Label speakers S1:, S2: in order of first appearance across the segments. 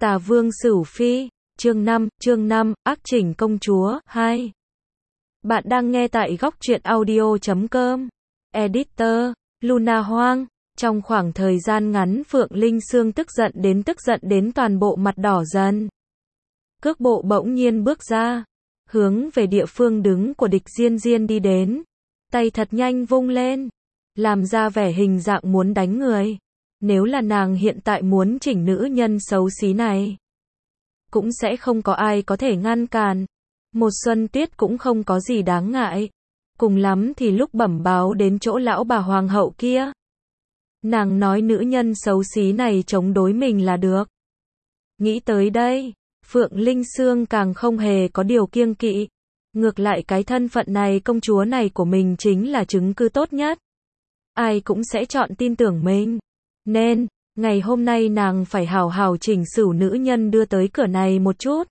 S1: Tà Vương Sửu Phi, chương 5, ác chỉnh công chúa, 2. Bạn đang nghe tại góc truyện audio.com. Editor, Luna Hoang. Trong khoảng thời gian ngắn Phượng Linh Sương tức giận đến toàn bộ mặt đỏ dần. Cước bộ bỗng nhiên bước ra, hướng về địa phương đứng của Địch Diên Diên đi đến, tay thật nhanh vung lên, làm ra vẻ hình dạng muốn đánh người. Nếu là nàng hiện tại muốn chỉnh nữ nhân xấu xí này, cũng sẽ không có ai có thể ngăn cản. Một Xuân Tuyết cũng không có gì đáng ngại. Cùng lắm thì lúc bẩm báo đến chỗ lão bà hoàng hậu kia, nàng nói nữ nhân xấu xí này chống đối mình là được. Nghĩ tới đây, Phượng Linh Sương càng không hề có điều kiêng kỵ. Ngược lại cái thân phận này công chúa này của mình chính là chứng cứ tốt nhất. Ai cũng sẽ chọn tin tưởng mình. Nên, ngày hôm nay nàng phải hào hào chỉnh sửu nữ nhân đưa tới cửa này một chút.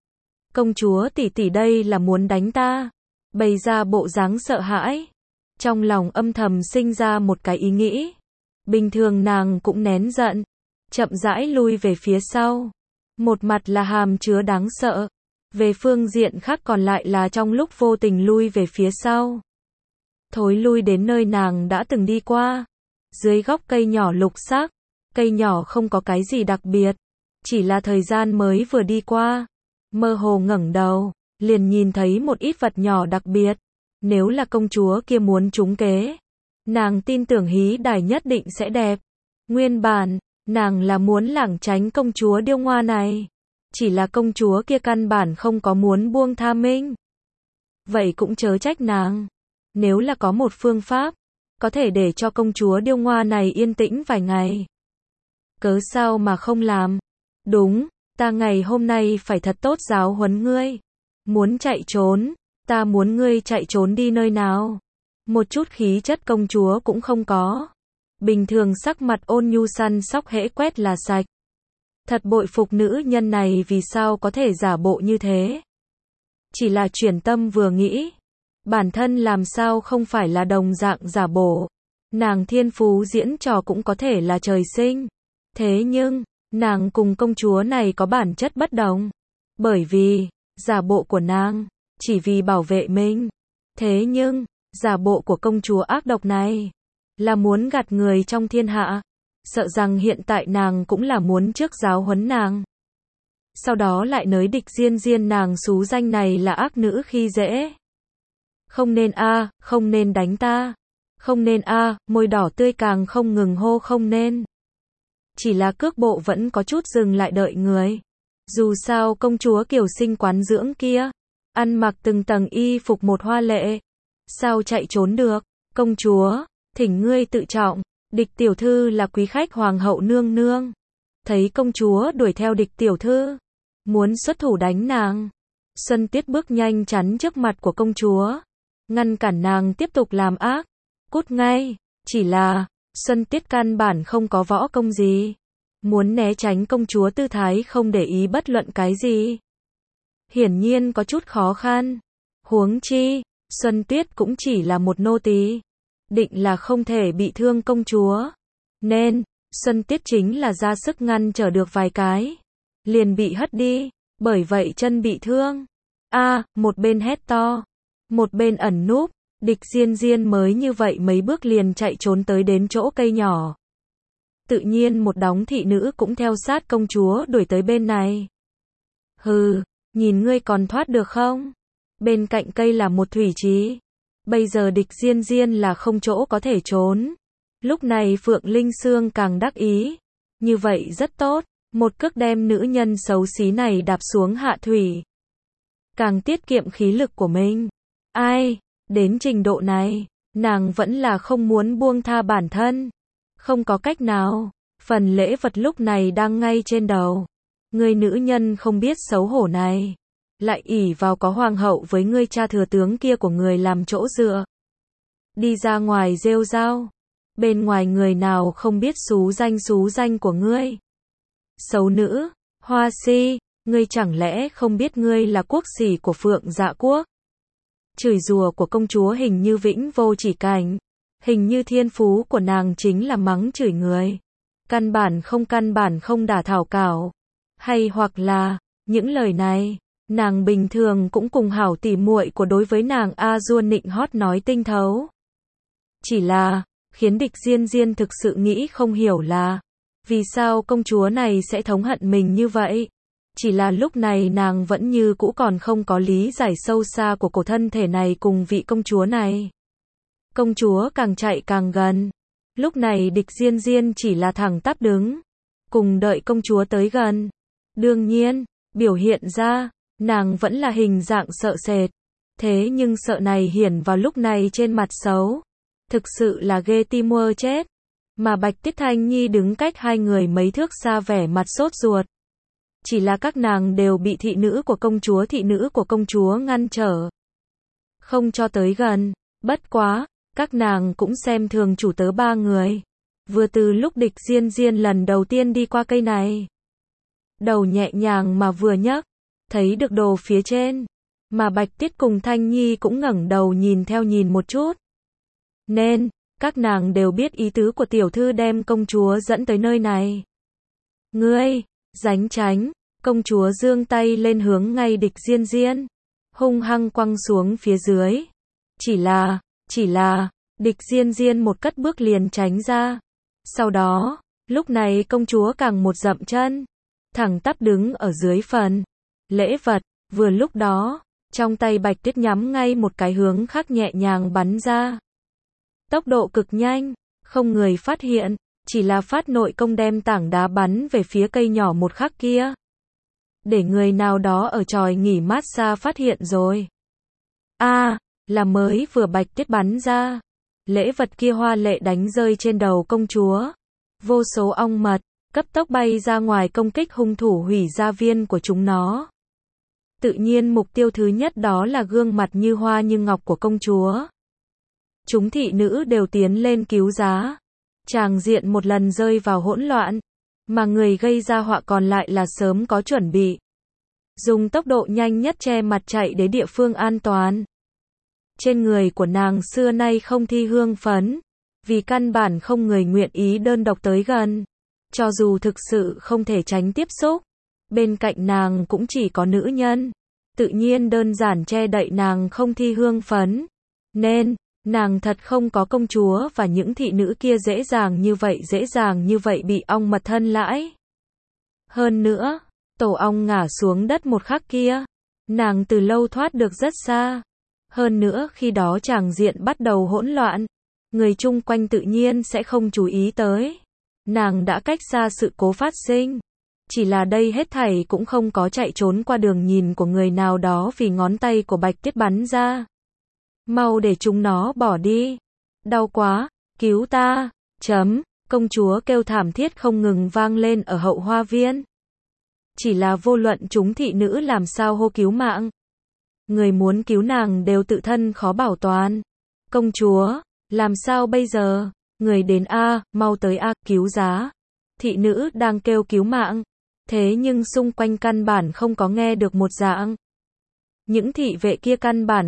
S1: Công chúa tỷ tỷ đây là muốn đánh ta. Bày ra bộ dáng sợ hãi. Trong lòng âm thầm sinh ra một cái ý nghĩ. Bình thường nàng cũng nén giận, chậm rãi lui về phía sau. Một mặt là hàm chứa đáng sợ. Về phương diện khác còn lại là trong lúc vô tình lui về phía sau. Thối lui đến nơi nàng đã từng đi qua. Dưới gốc cây nhỏ lục sắc, cây nhỏ không có cái gì đặc biệt, chỉ là thời gian mới vừa đi qua. Mơ hồ ngẩng đầu, liền nhìn thấy một ít vật nhỏ đặc biệt. Nếu là công chúa kia muốn trúng kế, nàng tin tưởng hí đài nhất định sẽ đẹp. Nguyên bản, nàng là muốn lảng tránh công chúa điêu ngoa này. Chỉ là công chúa kia căn bản không có muốn buông tha mình. Vậy cũng chớ trách nàng. Nếu là có một phương pháp, có thể để cho công chúa điêu ngoa này yên tĩnh vài ngày, cớ sao mà không làm. Đúng, ta ngày hôm nay phải thật tốt giáo huấn ngươi. Muốn chạy trốn, ta muốn ngươi chạy trốn đi nơi nào. Một chút khí chất công chúa cũng không có. Bình thường sắc mặt ôn nhu săn sóc hễ quét là sạch. Thật bội phục nữ nhân này vì sao có thể giả bộ như thế. Chỉ là chuyển tâm vừa nghĩ, bản thân làm sao không phải là đồng dạng giả bộ. Nàng thiên phú diễn trò cũng có thể là trời sinh. Thế nhưng, nàng cùng công chúa này có bản chất bất đồng. Bởi vì, giả bộ của nàng, chỉ vì bảo vệ mình. Thế nhưng, giả bộ của công chúa ác độc này, là muốn gạt người trong thiên hạ. Sợ rằng hiện tại nàng cũng là muốn trước giáo huấn nàng. Sau đó lại nới Địch Diên Diên nàng xú danh này là ác nữ khi dễ. Không nên không nên đánh ta. Không nên môi đỏ tươi càng không ngừng hô không nên. Chỉ là cước bộ vẫn có chút dừng lại đợi người. Dù sao công chúa kiều sinh quán dưỡng kia, ăn mặc từng tầng y phục một hoa lệ. Sao chạy trốn được, công chúa, thỉnh ngươi tự trọng. Địch tiểu thư là quý khách hoàng hậu nương nương. Thấy công chúa đuổi theo Địch tiểu thư, muốn xuất thủ đánh nàng. Xuân Tuyết bước nhanh chắn trước mặt của công chúa, ngăn cản nàng tiếp tục làm ác. Cút ngay. Chỉ là, Xuân Tuyết căn bản không có võ công gì. Muốn né tránh công chúa tư thái không để ý bất luận cái gì. Hiển nhiên có chút khó khăn. Huống chi, Xuân Tuyết cũng chỉ là một nô tỳ, định là không thể bị thương công chúa. Nên, Xuân Tuyết chính là ra sức ngăn trở được vài cái, liền bị hất đi, bởi vậy chân bị thương. Một bên hét to, một bên ẩn núp, Địch Diên Diên mới như vậy mấy bước liền chạy trốn tới đến chỗ cây nhỏ. Tự nhiên một đống thị nữ cũng theo sát công chúa đuổi tới bên này. Hừ, nhìn ngươi còn thoát được không? Bên cạnh cây là một thủy trì. Bây giờ Địch Diên Diên là không chỗ có thể trốn. Lúc này Phượng Linh Sương càng đắc ý. Như vậy rất tốt, một cước đem nữ nhân xấu xí này đạp xuống hạ thủy. Càng tiết kiệm khí lực của mình. Đến trình độ này, nàng vẫn là không muốn buông tha bản thân. Không có cách nào, phần lễ vật lúc này đang ngay trên đầu. Người nữ nhân không biết xấu hổ này, lại ỷ vào có hoàng hậu với ngươi cha thừa tướng kia của người làm chỗ dựa. Đi ra ngoài rêu rao. Bên ngoài người nào không biết xú danh của ngươi. Xấu nữ, hoa si, ngươi chẳng lẽ không biết ngươi là quốc sỉ của Phượng Dạ Quốc. Chửi rủa của công chúa hình như vĩnh vô chỉ cảnh. Hình như thiên phú của nàng chính là mắng chửi người. Căn bản không đả thảo cảo. Hay hoặc là, những lời này, nàng bình thường cũng cùng hảo tỉ muội của đối với nàng A Dua nịnh hót nói tinh thấu. Chỉ là, khiến Địch Diên Diên thực sự nghĩ không hiểu là, vì sao công chúa này sẽ thống hận mình như vậy? Chỉ là lúc này nàng vẫn như cũ còn không có lý giải sâu xa của cổ thân thể này cùng vị công chúa này. Công chúa càng chạy càng gần. Lúc này Địch Diên Diên chỉ là thẳng tắp đứng, cùng đợi công chúa tới gần. Đương nhiên, biểu hiện ra, nàng vẫn là hình dạng sợ sệt. Thế nhưng sợ này hiển vào lúc này trên mặt xấu. Thực sự là ghê tim mơ chết. Mà Bạch Tiết Thanh Nhi đứng cách hai người mấy thước xa vẻ mặt sốt ruột. Chỉ là các nàng đều bị thị nữ của công chúa ngăn trở. Không cho tới gần. Bất quá, các nàng cũng xem thường chủ tớ ba người. Vừa từ lúc Địch Diên Diên lần đầu tiên đi qua cây này. Đầu nhẹ nhàng mà vừa nhấc, thấy được đồ phía trên. Mà Bạch Tiết cùng Thanh Nhi cũng ngẩng đầu nhìn một chút. Nên, các nàng đều biết ý tứ của tiểu thư đem công chúa dẫn tới nơi này. Ngươi, ránh tránh, công chúa giương tay lên hướng ngay Địch Diên Diên, hung hăng quăng xuống phía dưới. Chỉ là, Địch Diên Diên một cất bước liền tránh ra. Sau đó, lúc này công chúa càng một dậm chân, thẳng tắp đứng ở dưới phần lễ vật. Vừa lúc đó, trong tay Bạch Tiết nhắm ngay một cái hướng khác nhẹ nhàng bắn ra. Tốc độ cực nhanh, không người phát hiện, chỉ là phát nội công đem tảng đá bắn về phía cây nhỏ một khắc kia. Để người nào đó ở chòi nghỉ mát xa phát hiện rồi. Là mới vừa Bạch Tiết bắn ra. Lễ vật kia hoa lệ đánh rơi trên đầu công chúa. Vô số ong mật, cấp tốc bay ra ngoài công kích hung thủ hủy gia viên của chúng nó. Tự nhiên mục tiêu thứ nhất đó là gương mặt như hoa như ngọc của công chúa. Chúng thị nữ đều tiến lên cứu giá. Tràng diện một lần rơi vào hỗn loạn. Mà người gây ra họa còn lại là sớm có chuẩn bị. Dùng tốc độ nhanh nhất che mặt chạy đến địa phương an toàn. Trên người của nàng xưa nay không thi hương phấn. Vì căn bản không người nguyện ý đơn độc tới gần. Cho dù thực sự không thể tránh tiếp xúc. Bên cạnh nàng cũng chỉ có nữ nhân. Tự nhiên đơn giản che đậy nàng không thi hương phấn. Nên, nàng thật không có công chúa và những thị nữ kia dễ dàng như vậy bị ong mật thân lãi. Hơn nữa, tổ ong ngã xuống đất một khắc kia, nàng từ lâu thoát được rất xa. Hơn nữa khi đó tràng diện bắt đầu hỗn loạn, người chung quanh tự nhiên sẽ không chú ý tới. Nàng đã cách xa sự cố phát sinh. Chỉ là đây hết thảy cũng không có chạy trốn qua đường nhìn của người nào đó vì ngón tay của Bạch Tiết bắn ra. Mau để chúng nó bỏ đi. Đau quá, cứu ta. Công chúa kêu thảm thiết không ngừng vang lên ở hậu hoa viên. Chỉ là vô luận chúng thị nữ làm sao hô cứu mạng. Người muốn cứu nàng đều tự thân khó bảo toàn. Công chúa, làm sao bây giờ? Người đến mau tới cứu giá. Thị nữ đang kêu cứu mạng. Thế nhưng xung quanh căn bản không có nghe được một dạng. Những thị vệ kia căn bản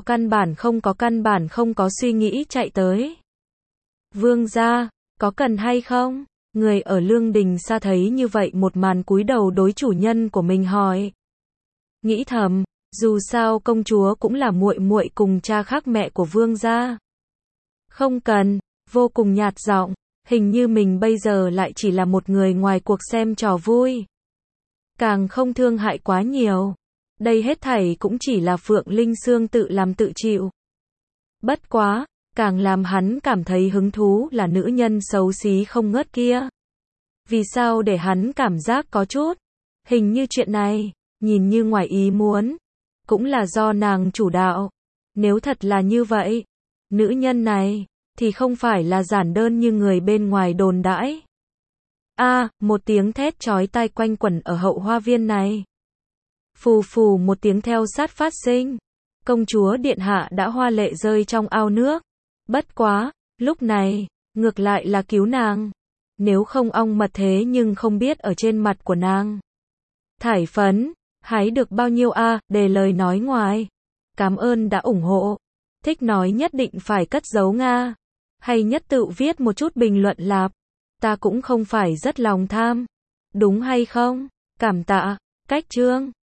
S1: không có suy nghĩ chạy tới. Vương gia, có cần hay không? Người ở Lương Đình xa thấy như vậy một màn cúi đầu đối chủ nhân của mình hỏi. Nghĩ thầm, dù sao công chúa cũng là muội muội cùng cha khác mẹ của vương gia. Không cần, vô cùng nhạt giọng, hình như mình bây giờ lại chỉ là một người ngoài cuộc xem trò vui. Càng không thương hại quá nhiều. Đây hết thảy cũng chỉ là Phượng Linh Sương tự làm tự chịu. Bất quá, càng làm hắn cảm thấy hứng thú là nữ nhân xấu xí không ngớt kia. Vì sao để hắn cảm giác có chút? Hình như chuyện này, nhìn như ngoài ý muốn. Cũng là do nàng chủ đạo. Nếu thật là như vậy, nữ nhân này, thì không phải là giản đơn như người bên ngoài đồn đãi. Một tiếng thét chói tai quanh quẩn ở hậu hoa viên này. Phù phù một tiếng theo sát phát sinh. Công chúa điện hạ đã hoa lệ rơi trong ao nước. Bất quá, lúc này, ngược lại là cứu nàng. Nếu không ong mật thế nhưng không biết ở trên mặt của nàng. Thải phấn, hái được bao nhiêu để lời nói ngoài. Cảm ơn đã ủng hộ. Thích nói nhất định phải cất giấu Nga. Hay nhất tự viết một chút bình luận lạp. Ta cũng không phải rất lòng tham. Đúng hay không? Cảm tạ. Cách chương